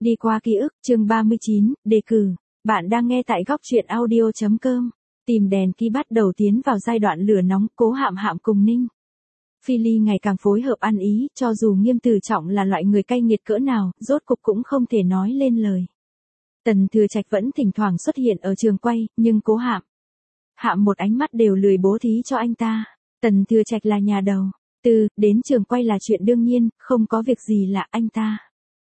Đi qua ký ức, chương 39, đề cử. Bạn đang nghe tại góc truyện audio.com. Tìm đèn ký bắt đầu tiến vào giai đoạn lửa nóng, Cố Hạm Hạm cùng Ninh Phi Ly ngày càng phối hợp ăn ý, cho dù Nghiêm Từ Trọng là loại người cay nghiệt cỡ nào, rốt cục cũng không thể nói lên lời. Tần Thừa Trạch vẫn thỉnh thoảng xuất hiện ở trường quay, nhưng Cố Hạm Hạm một ánh mắt đều lười bố thí cho anh ta. Tần Thừa Trạch là nhà đầu tư, đến trường quay là chuyện đương nhiên, không có việc gì là anh ta.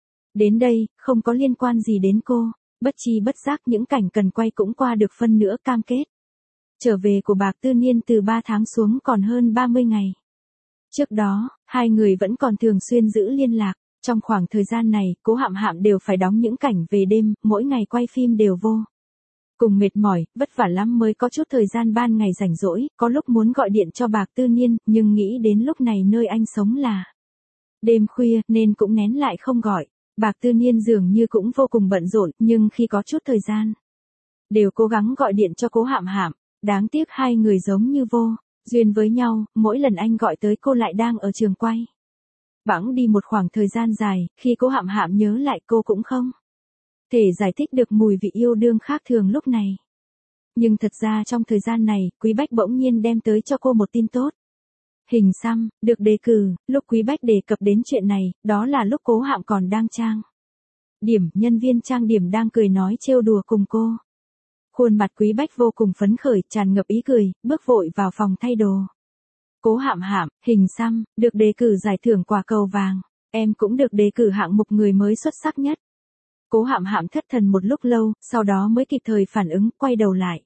Đến đây, không có liên quan gì đến cô, bất chi bất giác những cảnh cần quay cũng qua được phân nửa cam kết. Trở về của Bạc Tư Niên từ 3 tháng xuống còn hơn 30 ngày. Trước đó, hai người vẫn còn thường xuyên giữ liên lạc, trong khoảng thời gian này, Cố Hạm Hạm đều phải đóng những cảnh về đêm, mỗi ngày quay phim đều vô cùng mệt mỏi, vất vả lắm mới có chút thời gian ban ngày rảnh rỗi, có lúc muốn gọi điện cho Bạc Tư Niên, nhưng nghĩ đến lúc này nơi anh sống là đêm khuya nên cũng nén lại không gọi. Bạc Tư Niên dường như cũng vô cùng bận rộn, nhưng khi có chút thời gian, đều cố gắng gọi điện cho Cố Hạm Hạm. Đáng tiếc hai người giống như vô duyên với nhau, mỗi lần anh gọi tới cô lại đang ở trường quay. Bẵng đi một khoảng thời gian dài, khi Cố Hạm Hạm nhớ lại cô cũng không thể giải thích được mùi vị yêu đương khác thường lúc này. Nhưng thật ra trong thời gian này, Quý Bách bỗng nhiên đem tới cho cô một tin tốt. Hình xăm, được đề cử. Lúc Quý Bách đề cập đến chuyện này, đó là lúc Cố Hạm còn đang trang điểm, nhân viên trang điểm đang cười nói trêu đùa cùng cô. Khuôn mặt Quý Bách vô cùng phấn khởi, tràn ngập ý cười, bước vội vào phòng thay đồ. Cố Hạm Hạm, hình xăm, được đề cử giải thưởng quả cầu vàng. Em cũng được đề cử hạng mục người mới xuất sắc nhất. Cố Hạm Hạm thất thần một lúc lâu, sau đó mới kịp thời phản ứng, quay đầu lại.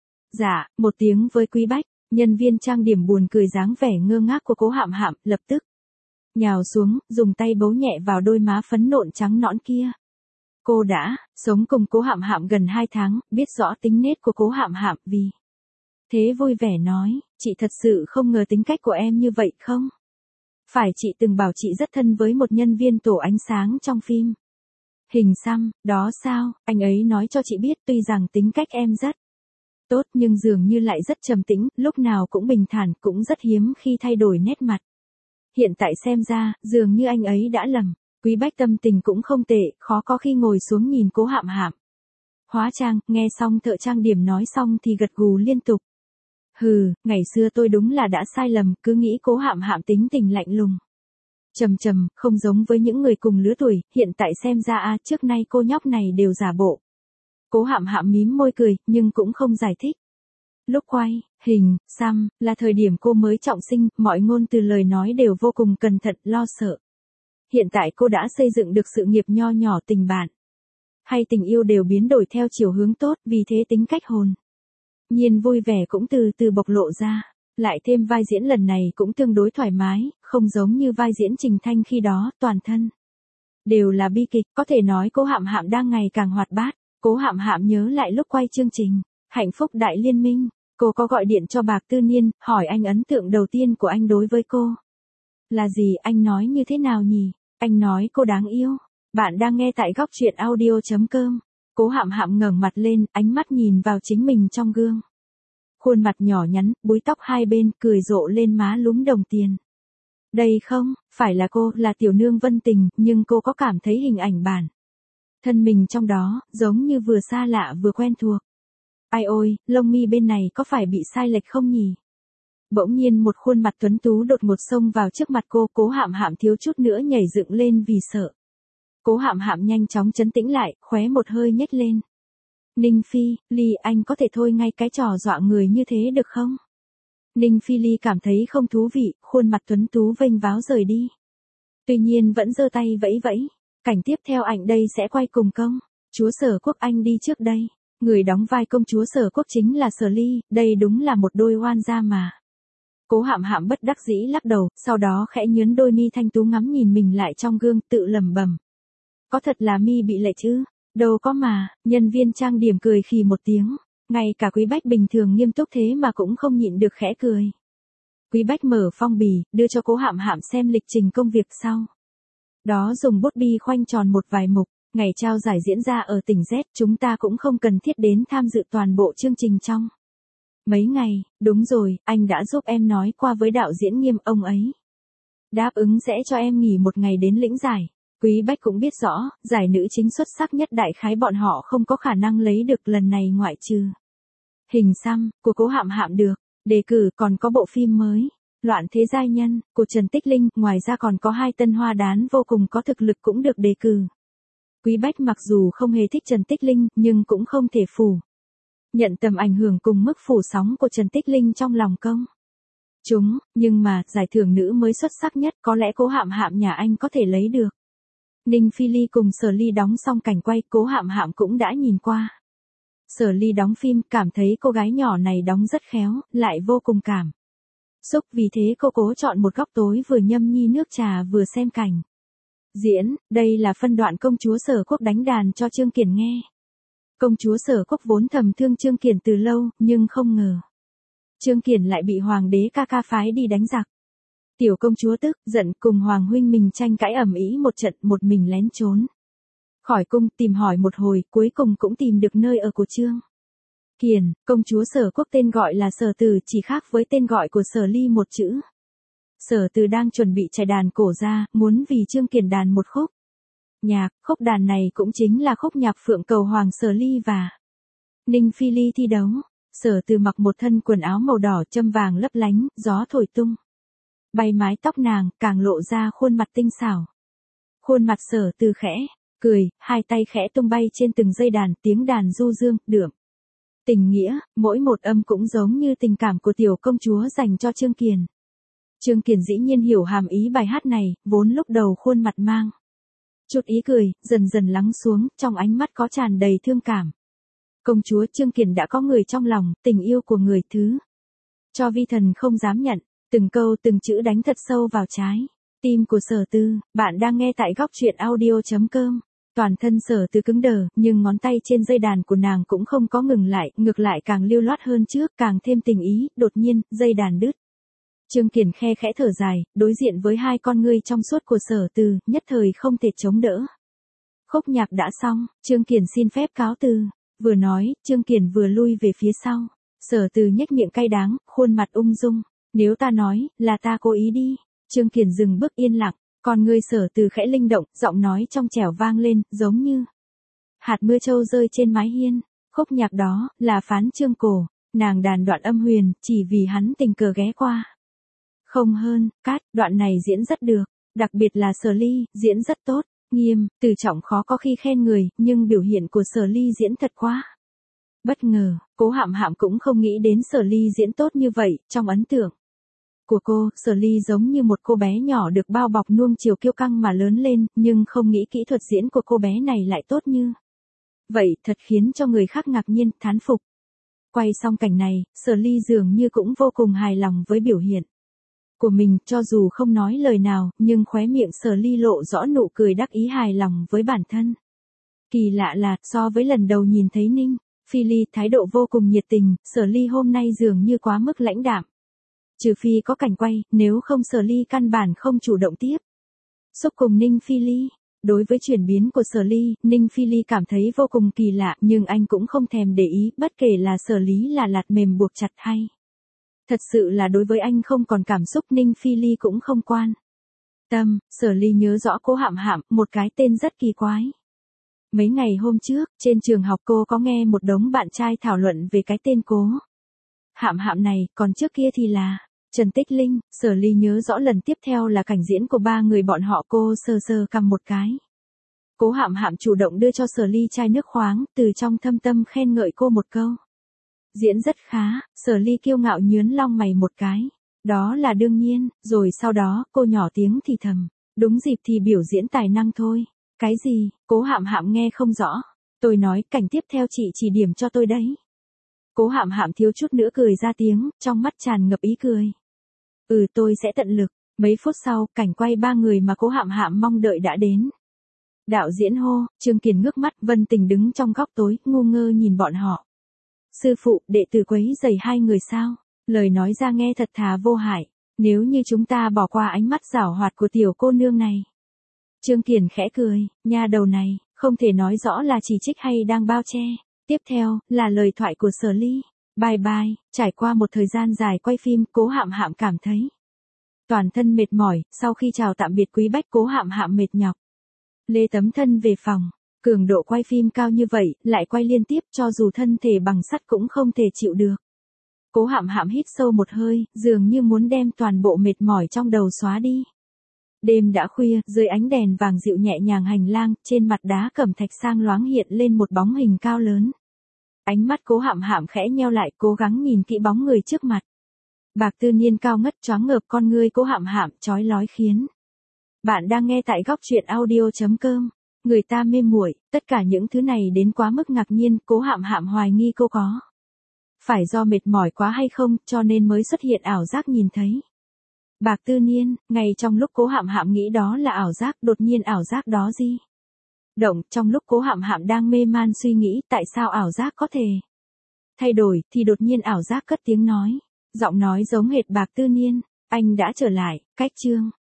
Dạ, một tiếng với Quý Bách. Nhân viên trang điểm buồn cười dáng vẻ ngơ ngác của Cố Hạm Hạm, lập tức nhào xuống, dùng tay bấu nhẹ vào đôi má phấn nộn trắng nõn kia. Cô đã sống cùng Cố Hạm Hạm gần 2 tháng, biết rõ tính nết của Cố Hạm Hạm, vì thế vui vẻ nói, chị thật sự không ngờ tính cách của em như vậy không? Phải chị từng bảo chị rất thân với một nhân viên tổ ánh sáng trong phim Hình xăm, đó sao? Anh ấy nói cho chị biết tuy rằng tính cách em rất tốt nhưng dường như lại rất trầm tĩnh, lúc nào cũng bình thản, cũng rất hiếm khi thay đổi nét mặt. Hiện tại xem ra, dường như anh ấy đã lầm. Quý Bách tâm tình cũng không tệ, khó có khi ngồi xuống nhìn Cố Hạm Hạm hóa trang, nghe xong thợ trang điểm nói xong thì gật gù liên tục. Hừ, ngày xưa tôi đúng là đã sai lầm, cứ nghĩ Cố Hạm Hạm tính tình lạnh lùng, trầm, không giống với những người cùng lứa tuổi, hiện tại xem ra trước nay cô nhóc này đều giả bộ. Cố Hạm Hạm mím môi cười, nhưng cũng không giải thích. Lúc quay hình xăm là thời điểm cô mới trọng sinh, mọi ngôn từ lời nói đều vô cùng cẩn thận, lo sợ. Hiện tại cô đã xây dựng được sự nghiệp nho nhỏ, tình bạn hay tình yêu đều biến đổi theo chiều hướng tốt, vì thế tính cách hồn nhiên vui vẻ cũng từ từ bộc lộ ra. Lại thêm vai diễn lần này cũng tương đối thoải mái, không giống như vai diễn Trình Thanh khi đó, toàn thân đều là bi kịch, có thể nói Cố Hạm Hạm đang ngày càng hoạt bát. Cố Hạm Hạm nhớ lại lúc quay chương trình Hạnh Phúc Đại Liên Minh, cô có gọi điện cho Bạc Tư Niên, hỏi anh ấn tượng đầu tiên của anh đối với cô là gì, anh nói như thế nào nhỉ? Anh nói cô đáng yêu. Bạn đang nghe tại góc truyện audio.com. Cố Hạm Hạm ngẩng mặt lên, ánh mắt nhìn vào chính mình trong gương. Khuôn mặt nhỏ nhắn, búi tóc hai bên, cười rộ lên má lúm đồng tiền. Đây không phải là cô, là tiểu nương Vân Tình, nhưng cô có cảm thấy hình ảnh bản thân mình trong đó, giống như vừa xa lạ vừa quen thuộc. Ai ôi, lông mi bên này có phải bị sai lệch không nhỉ? Bỗng nhiên một khuôn mặt tuấn tú đột ngột xông vào trước mặt cô, Cố Hạm Hạm thiếu chút nữa nhảy dựng lên vì sợ. Cố Hạm Hạm nhanh chóng trấn tĩnh lại, khóe một hơi nhếch lên. Ninh Phi Ly, anh có thể thôi ngay cái trò dọa người như thế được không? Ninh Phi Ly cảm thấy không thú vị, khuôn mặt tuấn tú vênh váo rời đi. Tuy nhiên vẫn giơ tay vẫy vẫy. Cảnh tiếp theo ảnh đây sẽ quay cùng công chúa Sở Quốc Anh đi trước đây. Người đóng vai công chúa Sở Quốc chính là Sở Ly, đây đúng là một đôi oan gia mà. Cố Hạm Hạm bất đắc dĩ lắc đầu, sau đó khẽ nhướng đôi mi thanh tú ngắm nhìn mình lại trong gương, tự lẩm bẩm. Có thật là mi bị lệ chứ? Đâu có mà. Nhân viên trang điểm cười khì một tiếng. Ngay cả Quý Bách bình thường nghiêm túc thế mà cũng không nhịn được khẽ cười. Quý Bách mở phong bì, đưa cho Cố Hạm Hạm xem lịch trình công việc sau. Đó dùng bút bi khoanh tròn một vài mục. Ngày trao giải diễn ra ở tỉnh Z, chúng ta cũng không cần thiết đến tham dự toàn bộ chương trình trong mấy ngày. Đúng rồi, anh đã giúp em nói qua với đạo diễn Nghiêm, ông ấy đáp ứng sẽ cho em nghỉ một ngày đến lĩnh giải. Quý Bách cũng biết rõ, giải nữ chính xuất sắc nhất đại khái bọn họ không có khả năng lấy được lần này ngoại trừ Hình xăm của Cố Hạm Hạm được. Đề cử còn có bộ phim mới Loạn Thế Giai Nhân của Trần Tích Linh, ngoài ra còn có 2 tân hoa đán vô cùng có thực lực cũng được đề cử. Quý Bách mặc dù không hề thích Trần Tích Linh, nhưng cũng không thể phủ nhận tầm ảnh hưởng cùng mức phủ sóng của Trần Tích Linh trong lòng công chúng, nhưng mà giải thưởng nữ mới xuất sắc nhất có lẽ Cố Hạm Hạm nhà anh có thể lấy được. Ninh Phi Ly cùng Sở Ly đóng xong cảnh quay, Cố Hạm Hạm cũng đã nhìn qua. Sở Ly đóng phim, cảm thấy cô gái nhỏ này đóng rất khéo, lại vô cùng cảm xúc, vì thế cô cố chọn một góc tối vừa nhâm nhi nước trà vừa xem cảnh diễn. Đây là phân đoạn công chúa Sở Quốc đánh đàn cho Trương Kiền nghe. Công chúa Sở Quốc vốn thầm thương Trương Kiền từ lâu, nhưng không ngờ Trương Kiền lại bị hoàng đế ca ca phái đi đánh giặc. Tiểu công chúa tức giận cùng hoàng huynh mình tranh cãi ầm ĩ một trận, một mình lén trốn khỏi cung, tìm hỏi một hồi, cuối cùng cũng tìm được nơi ở của Trương Kiền. Công chúa Sở Quốc tên gọi là Sở Từ, chỉ khác với tên gọi của Sở Ly một chữ. Sở Từ đang chuẩn bị trải đàn cổ ra, muốn vì Trương Kiền đàn một khúc nhạc. Khúc đàn này cũng chính là khúc nhạc Phượng Cầu Hoàng Sở Ly và Ninh Phi Ly thi đấu. Sở Từ mặc một thân quần áo màu đỏ châm vàng lấp lánh, gió thổi tung bay mái tóc nàng, càng lộ ra khuôn mặt tinh xảo. Khuôn mặt Sở Từ khẽ cười, 2 tay khẽ tung bay trên từng dây đàn, tiếng đàn du dương, đượm tình nghĩa, mỗi một âm cũng giống như tình cảm của tiểu công chúa dành cho Trương Kiền. Trương Kiền dĩ nhiên hiểu hàm ý bài hát này, vốn lúc đầu khuôn mặt mang chút ý cười, dần dần lắng xuống, trong ánh mắt có tràn đầy thương cảm. Công chúa Trương Kiền đã có người trong lòng, tình yêu của người thứ cho vi thần không dám nhận, từng câu từng chữ đánh thật sâu vào trái tim của Sở Từ. Bạn đang nghe tại góc truyện audio.com. Toàn thân Sở Từ cứng đờ, nhưng ngón tay trên dây đàn của nàng cũng không có ngừng lại, ngược lại càng lưu loát hơn trước, càng thêm tình ý. Đột nhiên, dây đàn đứt. Trương Kiền khe khẽ thở dài, đối diện với 2 con ngươi trong suốt của Sở Từ, nhất thời không thể chống đỡ. Khúc nhạc đã xong, Trương Kiền xin phép cáo từ. Vừa nói, Trương Kiền vừa lui về phía sau. Sở Từ nhếch miệng cay đắng, khuôn mặt ung dung. Nếu ta nói, là ta cố ý đi. Trương Kiền dừng bước yên lặng, còn người Sở Từ khẽ linh động, giọng nói trong trẻo vang lên, giống như hạt mưa trâu rơi trên mái hiên. Khúc nhạc đó, là Phán Trương Cổ, nàng đàn đoạn âm huyền, chỉ vì hắn tình cờ ghé qua. Không hơn, cát, đoạn này diễn rất được, đặc biệt là Sở Ly, diễn rất tốt. Nghiêm, Từ Trọng khó có khi khen người, nhưng biểu hiện của Sở Ly diễn thật quá bất ngờ. Cố Hạm Hạm cũng không nghĩ đến Sở Ly diễn tốt như vậy. Trong ấn tượng của cô, Sở Ly giống như một cô bé nhỏ được bao bọc nuông chiều kiêu căng mà lớn lên, nhưng không nghĩ kỹ thuật diễn của cô bé này lại tốt như vậy, thật khiến cho người khác ngạc nhiên, thán phục. Quay xong cảnh này, Sở Ly dường như cũng vô cùng hài lòng với biểu hiện của mình, cho dù không nói lời nào, nhưng khóe miệng Sở Ly lộ rõ nụ cười đắc ý hài lòng với bản thân. Kỳ lạ là, so với lần đầu nhìn thấy Ninh Phi Ly thái độ vô cùng nhiệt tình, Sở Ly hôm nay dường như quá mức lãnh đạm. Trừ phi có cảnh quay, nếu không Sở Ly căn bản không chủ động tiếp xúc cùng Ninh Phi Ly. Đối với chuyển biến của Sở Ly, Ninh Phi Ly cảm thấy vô cùng kỳ lạ, nhưng anh cũng không thèm để ý, bất kể là Sở Ly là lạt mềm buộc chặt hay thật sự là đối với anh không còn cảm xúc, Ninh Phi Ly cũng không quan tâm. Sở Ly nhớ rõ Cố Hạm Hạm, một cái tên rất kỳ quái. Mấy ngày hôm trước, trên trường học cô có nghe một đống bạn trai thảo luận về cái tên Cố Hạm Hạm này, còn trước kia thì là Trần Tích Linh. Sở Ly nhớ rõ lần tiếp theo là cảnh diễn của 3 người bọn họ, cô sờ sờ cầm một cái. Cố Hạm Hạm chủ động đưa cho Sở Ly chai nước khoáng, từ trong thâm tâm khen ngợi cô một câu. Diễn rất khá. Sở Ly kiêu ngạo nhướn lông mày một cái. Đó là đương nhiên, rồi sau đó, cô nhỏ tiếng thì thầm. Đúng dịp thì biểu diễn tài năng thôi. Cái gì? Cố Hạm Hạm nghe không rõ. Tôi nói, cảnh tiếp theo chị chỉ điểm cho tôi đấy. Cố Hạm Hạm thiếu chút nữa cười ra tiếng, trong mắt tràn ngập ý cười. Tôi sẽ tận lực. Mấy phút sau, cảnh quay 3 người mà Cố Hạm Hạm mong đợi đã đến. Đạo diễn hô, Trương Kiền ngước mắt, Vân Tình đứng trong góc tối, ngu ngơ nhìn bọn họ. Sư phụ, đệ tử quấy rầy 2 người sao? Lời nói ra nghe thật thà vô hại. Nếu như chúng ta bỏ qua ánh mắt giảo hoạt của tiểu cô nương này. Trương Kiền khẽ cười, nha đầu này, không thể nói rõ là chỉ trích hay đang bao che. Tiếp theo, là lời thoại của Sở Ly. Bye bye, trải qua một thời gian dài quay phim, Cố Hạm Hạm cảm thấy toàn thân mệt mỏi, sau khi chào tạm biệt Quý Bách, Cố Hạm Hạm mệt nhọc. Lê tấm thân về phòng. Cường độ quay phim cao như vậy, lại quay liên tiếp cho dù thân thể bằng sắt cũng không thể chịu được. Cố Hạm Hạm hít sâu một hơi, dường như muốn đem toàn bộ mệt mỏi trong đầu xóa đi. Đêm đã khuya, dưới ánh đèn vàng dịu nhẹ nhàng hành lang, trên mặt đá cẩm thạch sang loáng hiện lên một bóng hình cao lớn. Ánh mắt Cố Hạm Hạm khẽ nheo lại, cố gắng nhìn kỹ bóng người trước mặt. Bạc Tư Niên cao ngất choáng ngợp, con ngươi Cố Hạm Hạm chói lói khiến. Bạn đang nghe tại góc truyện audio.com. Người ta mê muội, tất cả những thứ này đến quá mức ngạc nhiên, Cố Hạm Hạm hoài nghi cô có phải do mệt mỏi quá hay không, cho nên mới xuất hiện ảo giác nhìn thấy. Bạc Tư Niên, ngay trong lúc Cố Hạm Hạm nghĩ đó là ảo giác, đột nhiên ảo giác đó gì? Động, trong lúc Cố Hạm Hạm đang mê man suy nghĩ tại sao ảo giác có thể thay đổi, thì đột nhiên ảo giác cất tiếng nói. Giọng nói giống hệt Bạc Tư Niên, anh đã trở lại, cách chương.